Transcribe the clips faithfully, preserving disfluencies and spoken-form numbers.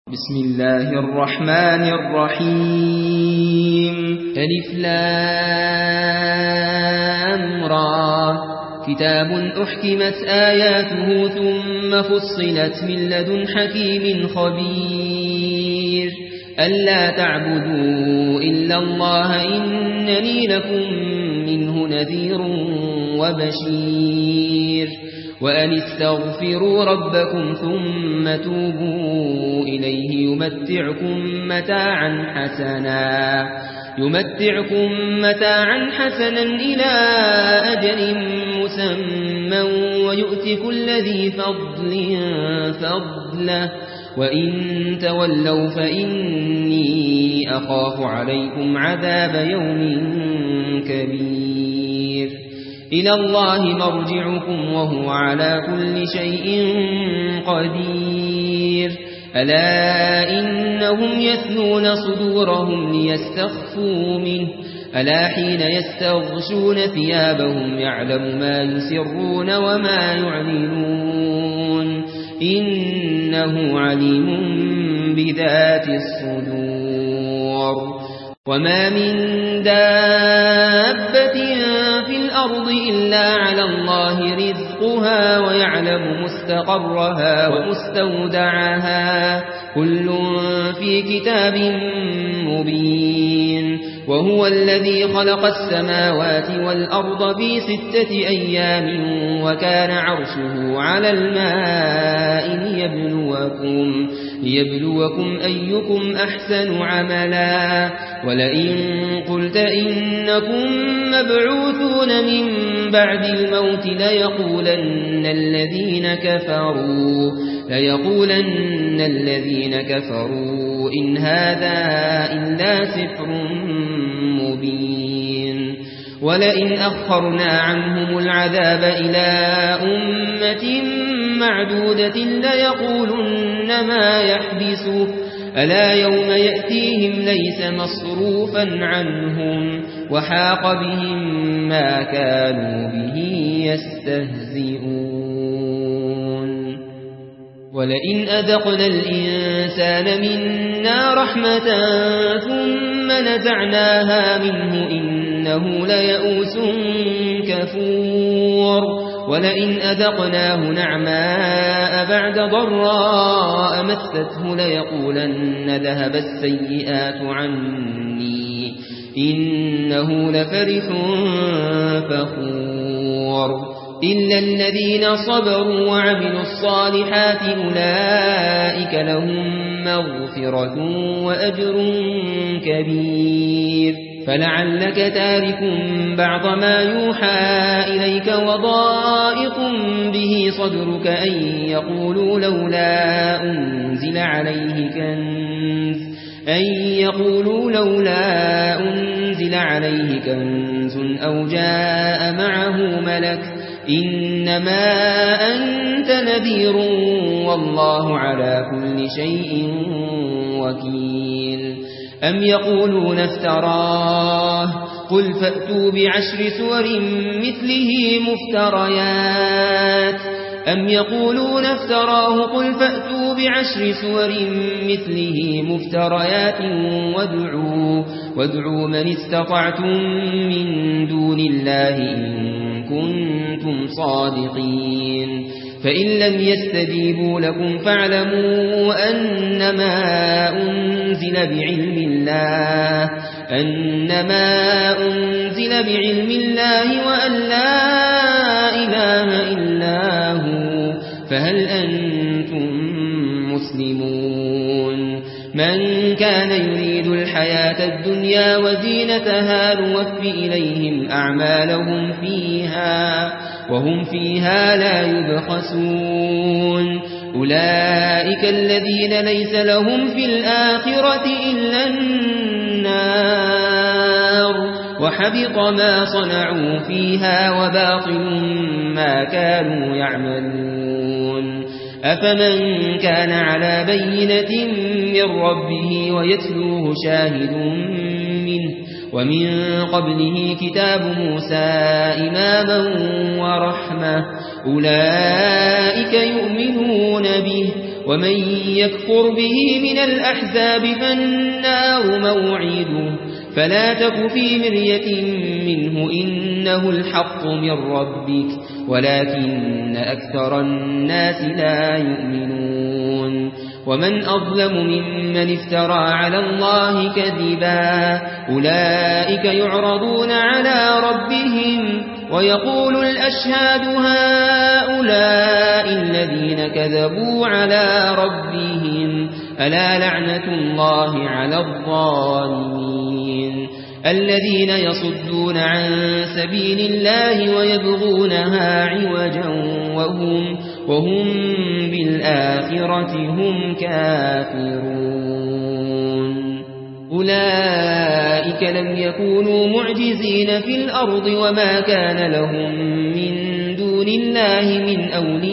بسم الله الرحمن الرحيم ألف لام را كتاب أحكمت آياته ثم فصلت من لدن حكيم خبير ألا تعبدوا إلا الله إنني لكم منه نذير وبشير وأن استغفروا ربكم ثم توبوا إليه يمتعكم متاعا حسنا يمتعكم متاعا حسنا إلى أجل مسمى ويؤتي كل ذي فضل فضله وإن تولوا فإني أخاف عليكم عذاب يوم كبير إلى الله مرجعكم وهو على كل شيء قدير ألا إنهم يثنون صدورهم ليستخفوا منه ألا حين يستغشون ثيابهم يعلم ما يسرون وما يعلنون إنه عليم بذات الصدور وما من دابة في الأرض إلا على الله رزقها ويعلم مستقرها ومستودعها كل في كتاب مبين وهو الذي خلق السماوات والأرض في ستة أيام وكان عرشه على الماء ليبلوكم, ليبلوكم أيكم أحسن عملا ولئن قلت إنكم مبعوثون من بعد الموت ليقولن الذين كفروا ليقولن الذين كفروا إن هذا إلا سحر مبين ولئن أخرنا عنهم العذاب إلى أمة معدودة ليقولن ما يحبسه ألا يوم يأتيهم ليس مصروفا عنهم وحاق بهم ما كانوا به يستهزئون ولئن أذقنا الإنسان منا رحمة ثم نزعناها منه إنه ليئوس كفور ولئن أذقناه نعماء بعد ضراء مسته ليقولن ذهب السيئات عني إنه لفرح فخور إلا الذين صبروا وعملوا الصالحات أولئك لهم مغفرة وأجر كبير فلعلك تارك بعض ما يوحى إليك وضائق به صدرك أن يقولوا لولا أنزل عليه كنز أن يقولوا لولا أنزل عليه كنز أو جاء معه ملك إنما أنت نذير والله على كل شيء وكيل أم يقولون افتراه قل فأتوا بعشر سور مثله مفتريات أم يقولون افتراه قل فأتوا بعشر سور مثله مفتريات وادعوا, وادعوا من استطعتم من دون الله إن كنتم صادقين فإن لم يستجيبوا لكم فاعلموا أنما أنزل بعلم الله أنما أنزل بعلم الله وأن لا إله إلا هو فهل أنتم مسلمون من كان يريد الحياة الدنيا وزينتها نوفِ إليهم أعمالهم فيها وهم فيها لا يبخسون أولئك الذين ليس لهم في الآخرة إلا النار وحبط ما صنعوا فيها وباطل ما كانوا يعملون أفمن كان على بينة من ربه ويتلوه شاهد منه ومن قبله كتاب موسى إماما ورحمة أولئك يؤمنون به ومن يكفر به من الأحزاب فالنار موعده فلا تك في مرية منه إنه الحق من ربك ولكن أكثر الناس لا يؤمنون ومن أظلم ممن افترى على الله كذبا أولئك يعرضون على ربهم ويقول الأشهاد هؤلاء الذين كذبوا على ربهم ألا لعنة الله على الظالمين الذين يصدون عن سبيل الله ويبغونها عوجا وهم, وهم بالآخرة هم كافرون أولئك لم يكونوا معجزين في الأرض وما كان لهم من دون الله من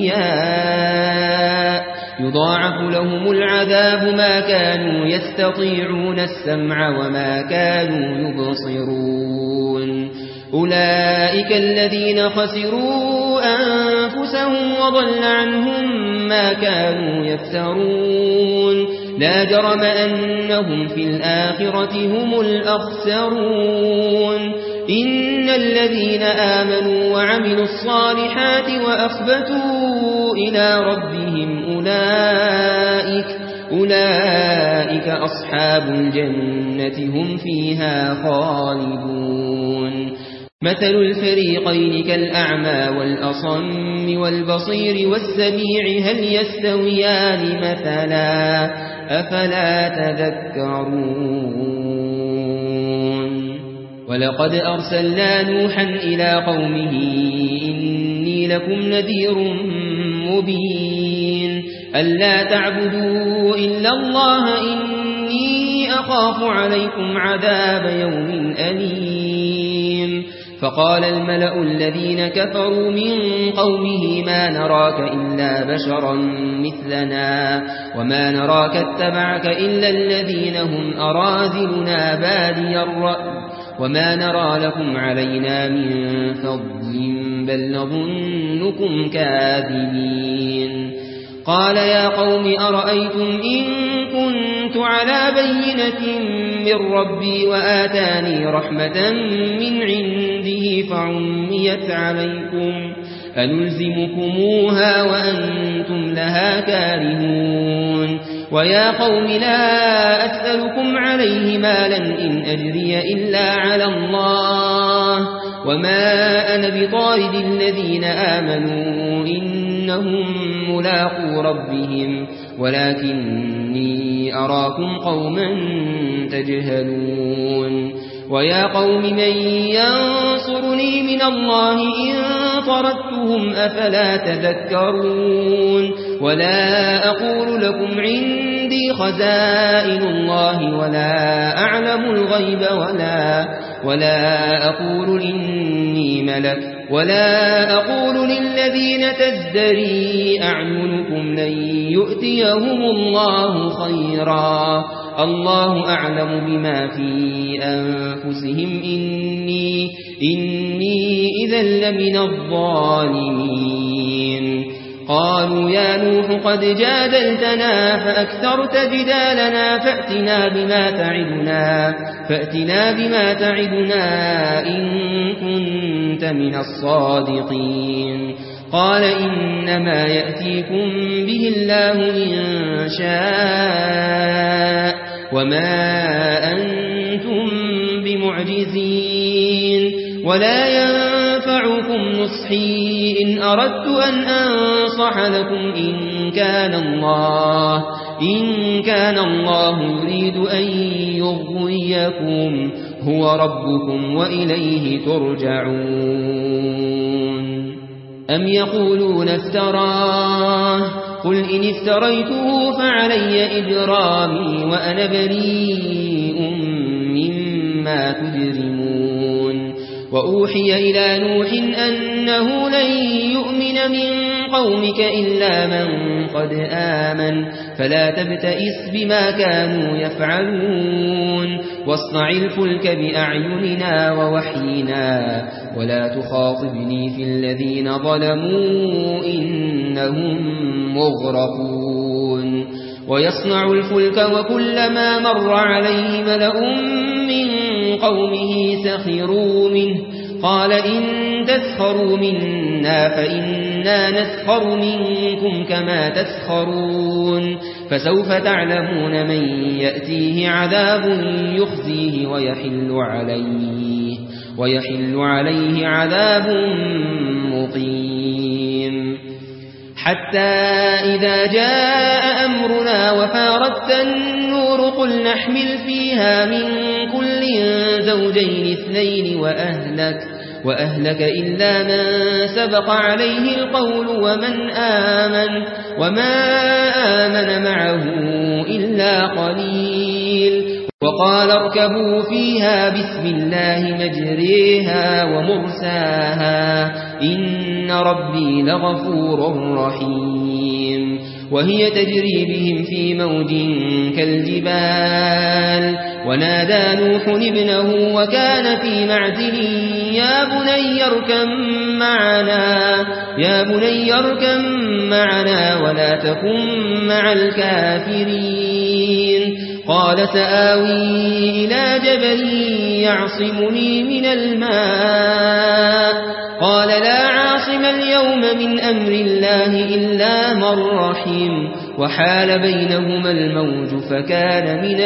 أولياء يضاعف لهم العذاب ما كانوا يستطيعون السمع وما كانوا يبصرون أولئك الذين خسروا أنفسهم وضل عنهم ما كانوا يفترون لا جرم أنهم في الآخرة هم الأخسرون إن الذين آمنوا وعملوا الصالحات وأخبتوا إلى ربهم أولئك, أولئك أصحاب الجنة هم فيها خالدون مثل الفريقين كالأعمى والأصم والبصير والسميع هل يستويان مثلا أفلا تذكرون ولقد أرسلنا نوحا إلى قومه إني لكم نذير مبين ألا تعبدوا إلا الله إني أخاف عليكم عذاب يوم أليم فقال الملأ الذين كفروا من قومه ما نراك إلا بشرا مثلنا وما نراك اتبعك إلا الذين هم أراذلنا بادي الرأي وما نرى لكم علينا من فضل بل نظنكم كاذبين قال يا قوم أرأيتم إن كنت على بينة من ربي وآتاني رحمة من عنده فعميت عليكم أنلزمكموها وأنتم لها كارهون ويا قوم لا أسألكم عليه مالا إن أجري إلا على الله وما أنا بطارد الذين آمنوا إنهم ملاقو ربهم ولكني أراكم قوما تجهلون ويا قوم من ينصرني من الله إن طردتهم أفلا تذكرون ولا أقول لكم عندي خزائن الله ولا أعلم الغيب ولا, ولا أقول إني ملك ولا أقول للذين تزدري أعينكم لن يؤتيهم الله خيرا الله أعلم بما في أنفسهم إني, إني إذا لمن الظالمين قالوا يا نوح قد جادلتنا فأكثرت جدالنا فأتنا بما تعدنا, فأتنا بما تعدنا إن كنت من الصادقين قال إنما يأتيكم به الله إن شاء وما أنتم بمعجزين ولا ينفعكم نصحي إن أردت أن أنصح لكم إن كان الله إن كان الله يريد أن يغويكم هو ربكم وإليه ترجعون أم يقولون افتراه قل إن افتريته فعلي إجرامي وأنا بريء مما تجرمون وأوحي إلى نوح أنه لن يؤمن من قومك إلا من قد آمن فلا تبتئس بما كانوا يفعلون واصنع الفلك بأعيننا ووحينا ولا تخاطبني في الذين ظلموا إنهم مغرقون ويصنع الفلك وكلما مر عليه ملأ من قومه سخروا منه قال إن تسخروا منا فإنا نسخر منكم كما تسخرون فسوف تعلمون من يأتيه عذاب يخزيه ويحل عليه, ويحل عليه عذاب مقيم حتى إذا جاء أمرنا وفارت النور قل نحمل فيها من كل زوجين اثنين وأهلك, وأهلك إلا من سبق عليه القول ومن آمن وما آمن معه إلا قليل وقال اركبوا فيها بسم الله مجريها ومرساها إن ربي لغفور رحيم وهي تجري بهم في موج كالجبال ونادى نوح ابنه وكان في معزل يا بني اركب معنا, يا بني اركب معنا ولا تكن مع الكافرين قال سآوي إلى جبل يعصمني من الماء قال لا عاصم اليوم من أمر الله إلا من رحم وحال بينهما الموج فكان من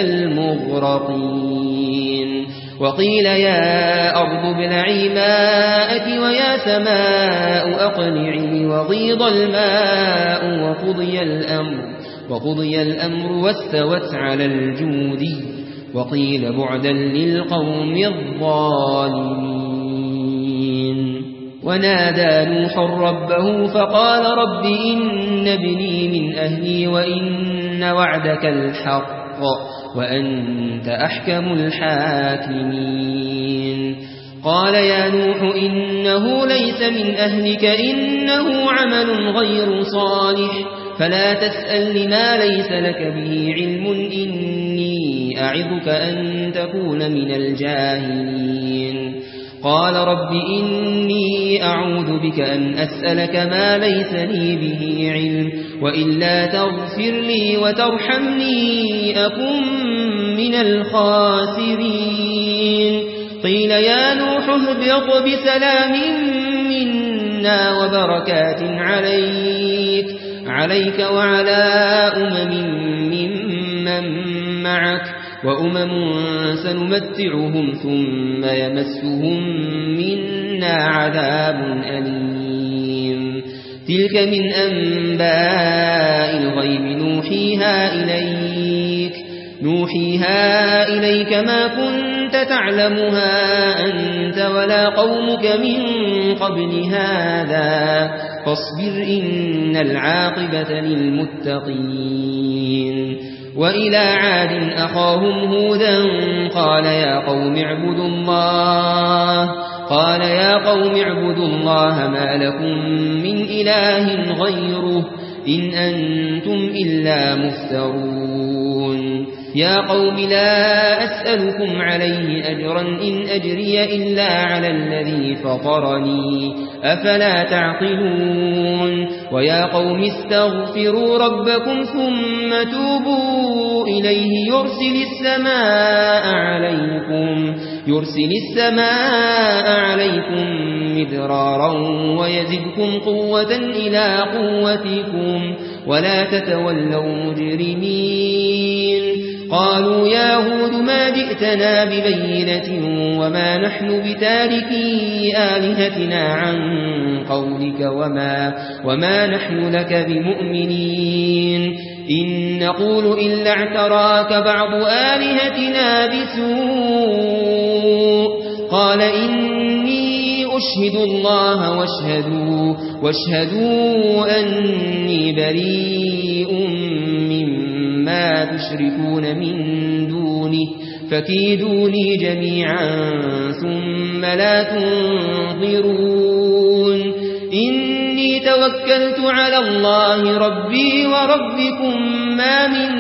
المغرقين وقيل يا أرض ابلعي ماءك ويا سماء أقلعي وغيض الماء وقضي الأمر وقضي الأمر واستوت على الجود وقيل بعدا للقوم الظالمين ونادى نوح ربه فقال رب إن ابني من أهلي وإن وعدك الحق وأنت أحكم الحاكمين قال يا نوح إنه ليس من أهلك إنه عمل غير صالح فلا تسأل لما ليس لك به علم إني أعظك أن تكون من الجاهلين قال رب إني أعوذ بك أن أسألك ما ليس لي به علم وإلا تغفر لي وترحمني أكن من الخاسرين قيل يا نوح اهبط بسلام منا وبركات عليك عليك وعلى أمم ممن معك وأمم سنمتعهم ثم يمسهم منا عذاب أليم تلك من أنباء الغيب نوحيها إليك نوحيها إليك ما كنت تعلمها أنت ولا قومك من قبل هذا فاصبر إن العاقبة للمتقين وإلى عاد أخاهم هودا قال يا قوم اعبدوا الله قال يا قوم اعبدوا الله ما لكم من إله غيره إن أنتم إلا مفترون يا قوم لا أسألكم عليه أجرا إن أجري إلا على الذي فطرني أفلا تعقلون ويا قوم استغفروا ربكم ثم توبوا إليه يرسل السماء عليكم يرسل السماء عليكم مدرارا ويزدكم قوة إلى قوتكم ولا تتولوا مجرمين قالوا يا هود ما جئتنا ببينة وما نحن بتاركي آلهتنا عن قولك وما, وما نحن لك بمؤمنين إن نقول إلا اعتراك بعض آلهتنا بسوء قال إني أشهد الله واشهدوا, واشهدوا أني بريء مما تشركون من دونه فكيدوني جميعا ثم لا تنظرون إني توكلت على الله ربي وربكم ما من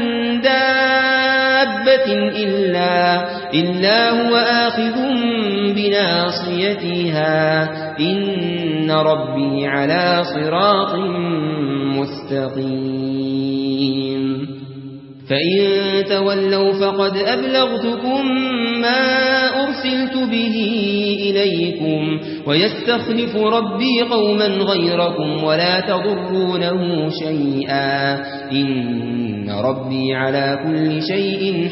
دابة إلا, إلا هو آخذ بناصيتها إن ربي على صراط مستقيم فإن تولوا فقد أبلغتكم ما أرسلت به إليكم ويستخلف ربي قوما غيركم ولا تضرونه شيئا إن ربي على كل شيء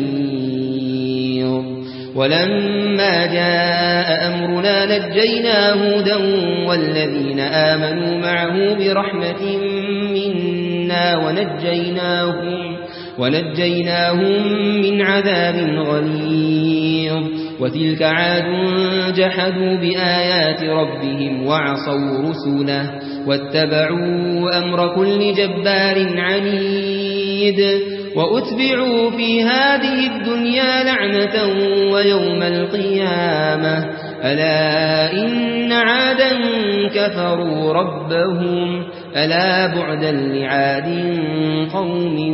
حفيظ. ولما جاء أمرنا نجينا هودا والذين آمنوا معه برحمة منا ونجيناهم ونجيناهم من عذاب غليظ. وتلك عاد جحدوا بآيات ربهم وعصوا رسله واتبعوا أمر كل جبار عنيد. وأتبعوا في هذه الدنيا لعنة ويوم القيامة ألا إن عادا كفروا ربهم ألا بعدا لعاد قوم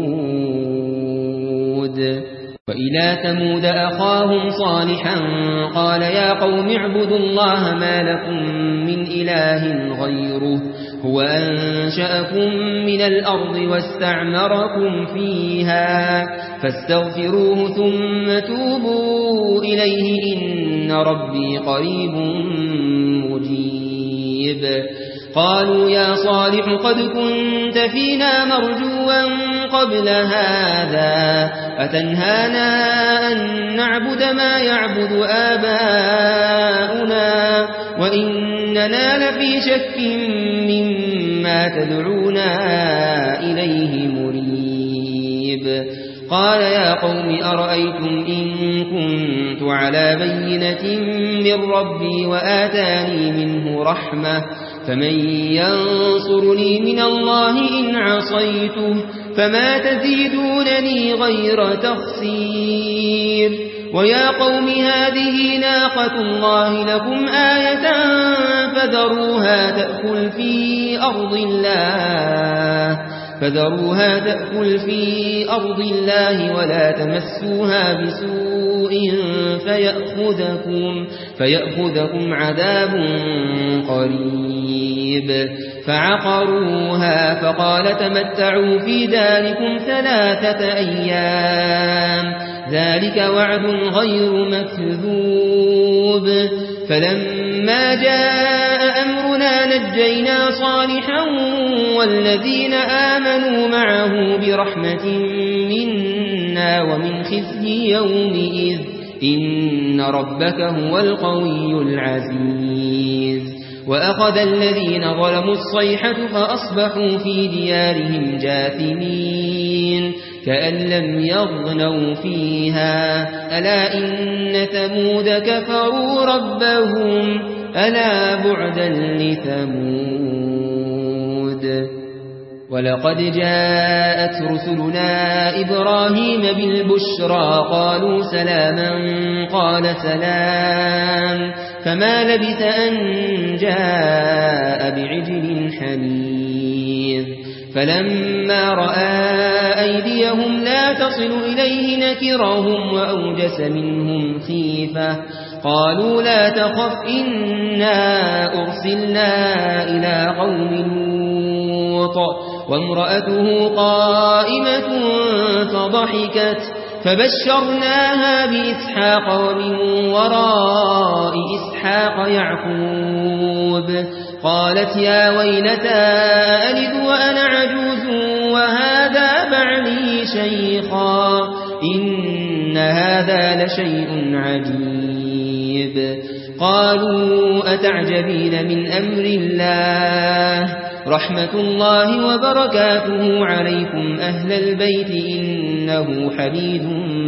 هود. وإلى ثمود أخاهم صالحا قال يا قوم اعبدوا الله ما لكم من إله غيره هو أنشأكم من الأرض واستعمركم فيها فاستغفروه ثم توبوا إليه إن ربي قريب مجيب. قالوا يا صالح قد كنت فينا مرجوا قبل هذا أتنهانا أن نعبد ما يعبد آباؤنا وإننا لفي شك مما تدعونا إليه مريب. قال يا قوم أرأيتم إن كنت على بينة من ربي وآتاني منه رحمة فمن ينصرني من الله إن عصيته فما تزيدونني غير تخسير. ويا قوم هذه ناقة الله لكم آية فذروها تأكل في أرض الله فذروها تأكل في أرض الله ولا تمسوها بسوء فيأخذكم, فيأخذكم عذاب قريب. فعقروها فقال تمتعوا في داركم ثلاثة أيام ذلك وعد غير مكذوب. فلما جاء أمرنا نجينا صالحا والذين آمنوا معه برحمة منا ومن خزي يومئذ إن ربك هو القوي العزيز. وأخذ الذين ظلموا الصيحة فأصبحوا في ديارهم جاثمين كأن لم يغنوا فيها ألا إن ثمود كفروا ربهم ألا بعدا لثمود. ولقد جاءت رسلنا إبراهيم بالبشرى قالوا سلاما قال سلام فما لبث أن جاء بعجل حنيذ. فلما رأى أيديهم لا تصل إليه نكرهم وأوجس منهم خيفة قالوا لا تخف إنا أرسلنا إلى قوم لوط وامرأته قائمة فضحكت فبشرناها بإسحاق ومن وراء إسحاق يعقوب قالت يا ويلتى ألد وأنا عجوز وهذا بعلي شيخا إن هذا لشيء عجيب. قالوا أتعجبين من أمر الله رحمة الله وبركاته عليكم أهل البيت إنه حميد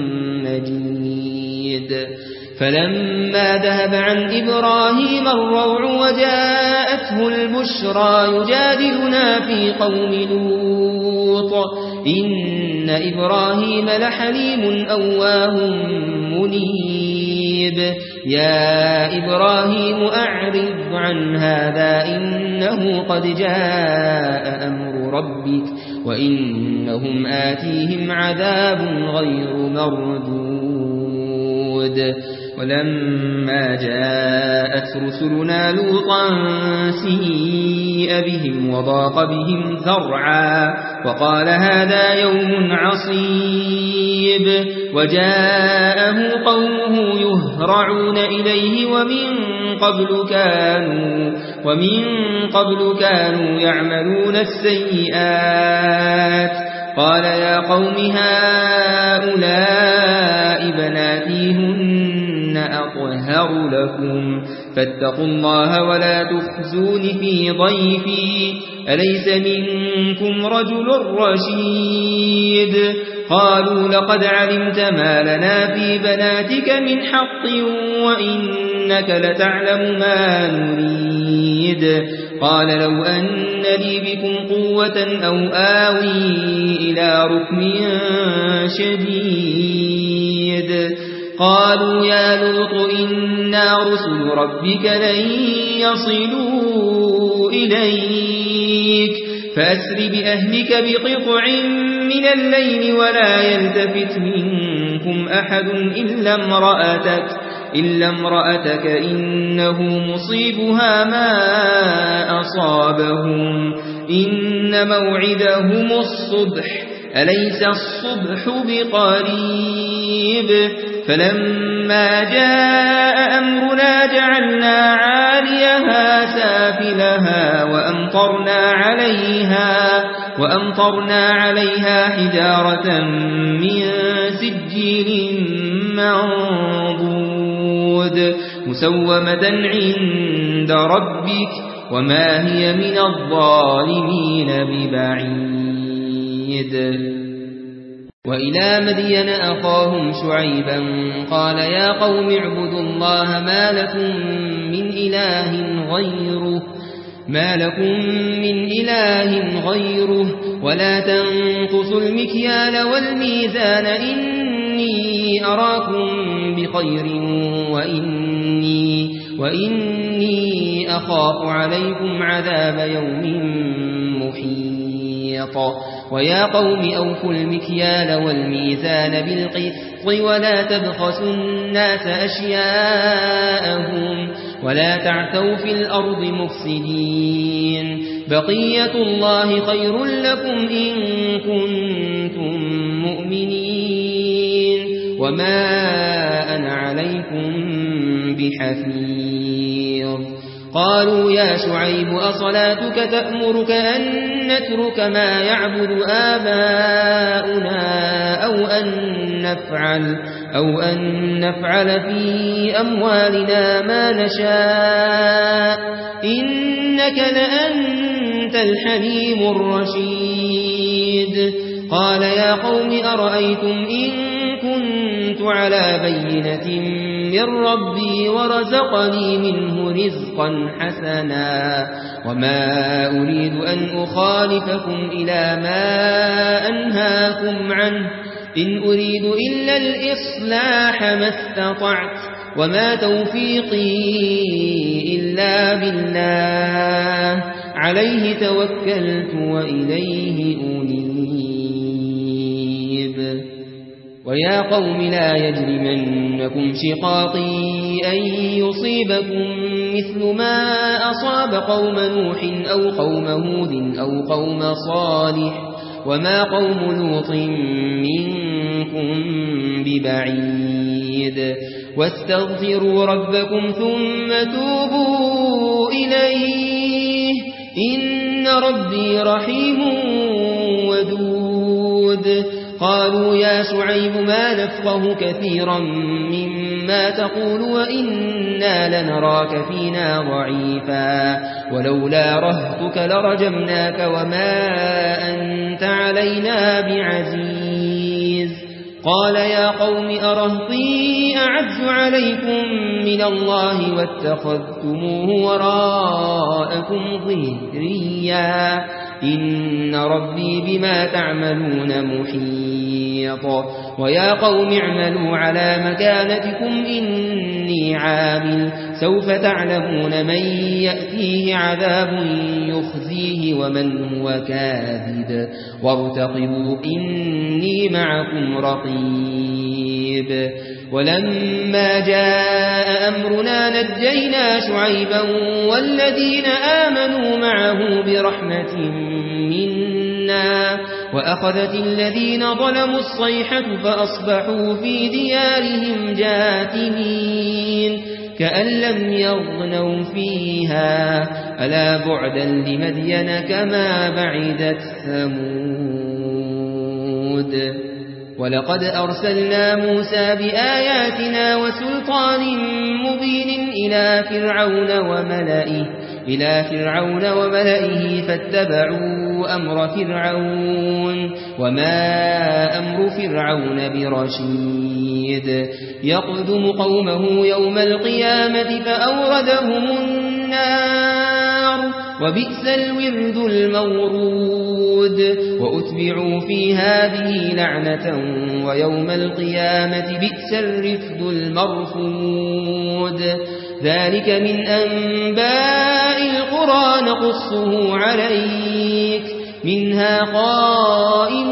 مجيد. فلما ذهب عن إبراهيم الروع وجاءته البشرى يجادلنا في قوم لوط إن إبراهيم لحليم أواه منيب. يا إبراهيم أعرض عن هذا إنه قد جاء أمر ربك وإنهم آتيهم عذاب غير مردود. ولما جاءت رسلنا لوطا سيء بهم وضاق بهم ذرعا وقال هذا يوم عصيب وجاءه قومه يهرعون إليه ومن قبل كانوا ومن قبل كانوا يعملون السيئات قال يا قوم هؤلاء بناتي هن أطهر لكم فاتقوا الله ولا تخزون في ضيفي أليس منكم رجل رشيد قالوا لقد علمت ما لنا في بناتك من حق وإنك لتعلم ما نريد قال لو أن لي بكم قوة أو آوي إلى ركن شديد قالوا يا لوط إنا رسل ربك لن يصلوا إليك فأسر بأهلك بقطع من الليل ولا يلتفت منكم أحد إلا امرأتك إلا امرأتك إنه مصيبها ما أصابهم إن موعدهم الصبح أليس الصبح بقريب فلما جاء أمرنا جعلنا عاليها سافلها وأمطرنا عليها وأمطرنا عليها حجارة من سجيل منضود مسومة عند ربك وما هي من الظالمين ببعيد وإلى مدين أخاهم شعيبا قال يا قوم اعبدوا الله ما لكم من إله غيره ما لكم من إله غيره ولا تنقصوا المكيال والميزان إني أراكم بخير وإني, وإني أخاف عليكم عذاب يوم محيط ويا قوم أوفوا المكيال والميزان بالقسط ولا تبخسوا الناس أشياءهم ولا تعثوا في الأرض مفسدين بقية الله خير لكم إن كنتم مؤمنين وما أنا عليكم بحفيظ قالوا يا شعيب أصلاتك تأمرك أن نترك ما يعبد آباؤنا أو أن نفعل أو أن نفعل في أموالنا ما نشاء إنك لأنت الحليم الرشيد قال يا قوم أرأيتم إن كنت على بينة من ربي ورزقني منه رزقا حسنا وما أريد أن أخالفكم إلى ما أنهاكم عنه إن أريد إلا الإصلاح ما استطعت وما توفيقي إلا بالله عليه توكلت وإليه أنيب ويا قوم لا يجرمنكم شقاقي أن يصيبكم مثل ما أصاب قوم نوح أو قوم هود أو قوم صالح وما قوم لوط منكم ببعيد واستغفروا ربكم ثم توبوا إليه إن ربي رحيم ودود قالوا يا شعيب ما نفقه كثيرا مما تقول وإنا لنراك فينا ضعيفا ولولا رهتك لرجمناك وما أنت علينا بعزيز قال يا قوم أرهطي أعز عليكم من الله واتخذتموه وراءكم ظهريا إن ربي بما تعملون محيط ويا قوم اعملوا على مكانتكم إني عامل سوف تعلمون من يأتيه عذاب يخزيه ومن هو كاذب وارتقبوا إني معكم رقيب ولما جاء أمرنا نجينا شعيبا والذين آمنوا معه برحمة منا وأخذت الذين ظلموا الصيحة فأصبحوا في ديارهم جاثمين كأن لم يغنوا فيها ألا بعدا لمدين كما بعدت ثمود ولقد أرسلنا موسى بآياتنا وسلطان مبين إلى فرعون وملئه إلى فرعون وملئه فاتبعوا أمر فرعون وما أمر فرعون برشيد يقدم قومه يوم القيامة فأوردهم النار وبئس الورد المورود وأتبعوا في هذه لعنة ويوم القيامة بئس الرفد المرفود ذلك من أنباء القرى نقصه عليك منها قائم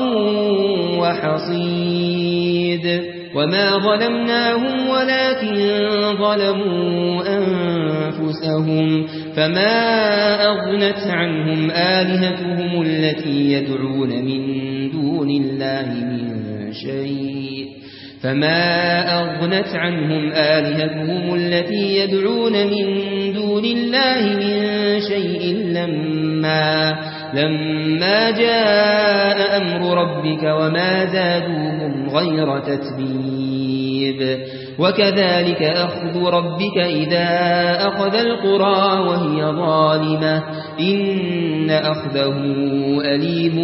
وحصيد وما ظلمناهم ولكن ظلموا أنفسهم فما أغنت عنهم آلهتهم التي يدعون من دون الله من شيء فما أغنت عنهم آلهتهم التي يدعون من دون الله من شيء لما لما جاء أمر ربك وما زادوهم غير تتبيب وكذلك أخذ ربك إذا أخذ القرى وهي ظالمة إن أخذه أليم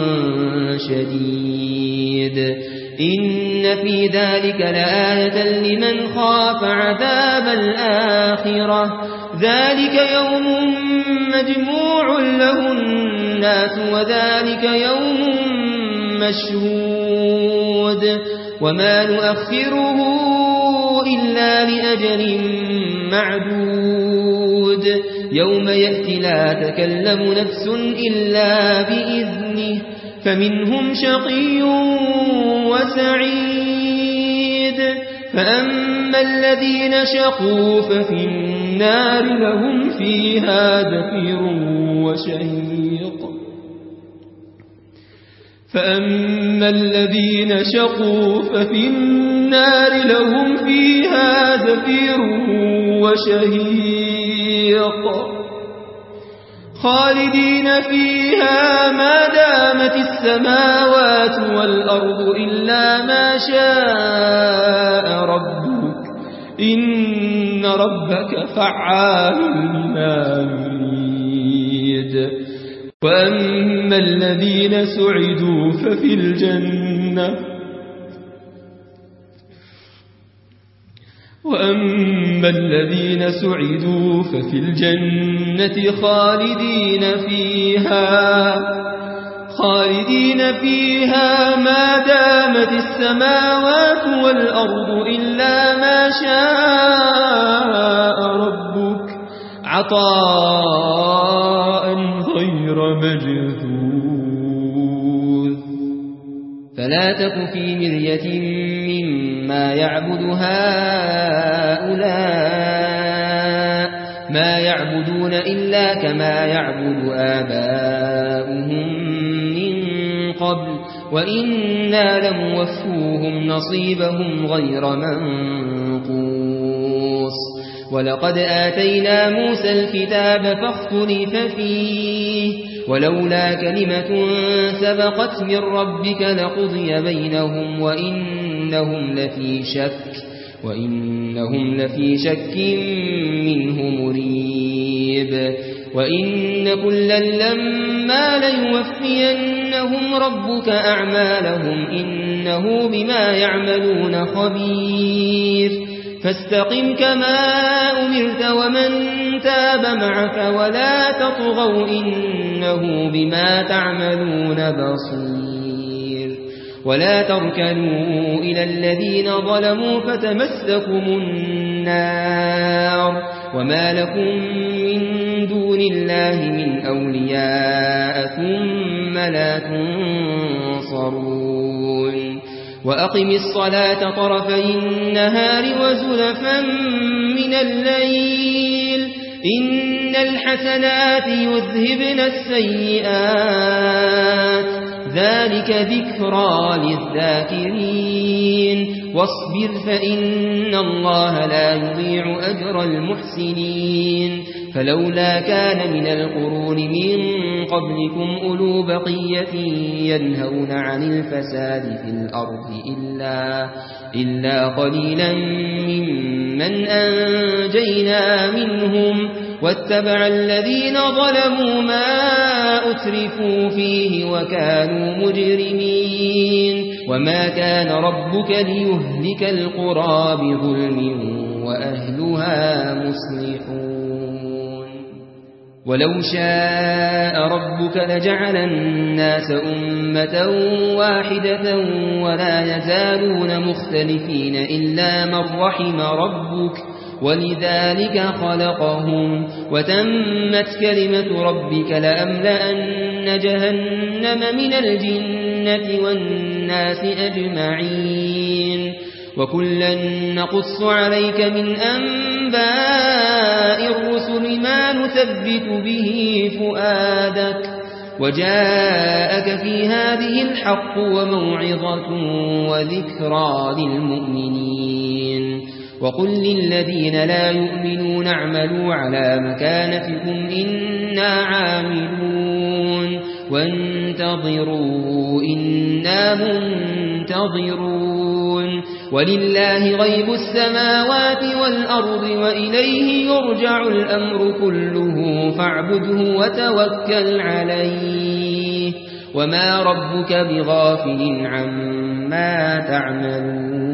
شديد إن في ذلك لآية لمن خاف عذاب الآخرة ذلك يوم مجموع له الناس وذلك يوم مشهود وما نؤخره إلا لأجل معدود يوم يأتي لا تكلم نفس إلا بإذنه فمنهم شقي وسعيد فأما الذين شقوا ففي النار لهم فيها زفير وشهيق فأما الذين شقوا ففي النار لهم فيها زفير وشهيق خالدين فيها ما دامت السماوات والأرض إلا ما شاء ربك إن ربك فعال لما يريد وأما الذين سعدوا ففي الجنة وأما الذين سعدوا ففي الجنة خالدين فيها خالدين فيها ما دامت السماوات والأرض إلا ما شاء ربك عطاء غير مجذوذ فلا تك في مرية مما يعبد هؤلاء ما يعبدون إلا كما يعبد آباؤهم من قبل وإنا لموفوهم نصيبهم غير منقوص ولقد آتينا موسى الكتاب فاختلف فيه ولولا كلمة سبقت من ربك لقضي بينهم وإنهم لفي شك وإنهم لفي شك منه مريب وإن كلا لما ليوفينهم ربك أعمالهم إنه بما يعملون خبير فاستقم كما أمرت ومن تاب معك ولا تطغوا إنه بما تعملون بصير ولا تركنوا إلى الذين ظلموا فتمسكم النار وما لكم من دون الله من أولياء ثم لا تنصرون وأقم الصلاة طرفي النهار وزلفا من الليل إن الحسنات يذهبن السيئات ذلك ذكرى للذاكرين واصبر فإن الله لا يضيع أجر المحسنين فلولا كان من القرون من قبلكم أولو بقية ينهون عن الفساد في الأرض إلا, إلا قليلا ممن أنجينا منهم واتبع الذين ظلموا ما أترفوا فيه وكانوا مجرمين وما كان ربك ليهلك القرى بظلم وأهلها مصلحون ولو شاء ربك لجعل الناس أمة واحدة ولا يزالون مختلفين إلا من رحم ربك ولذلك خلقهم وتمت كلمة ربك لأملأن جهنم من الجنة والناس أجمعين وكلا نقص عليك من أنباء الرسل ما نثبت به فؤادك وجاءك في هذه الحق وموعظة وذكرى للمؤمنين وقل للذين لا يؤمنون اعملوا على مكانتكم إنا عاملون وانتظروا إنا منتظرون ولله غيب السماوات والأرض وإليه يرجع الأمر كله فاعبده وتوكل عليه وما ربك بغافل عما تعملون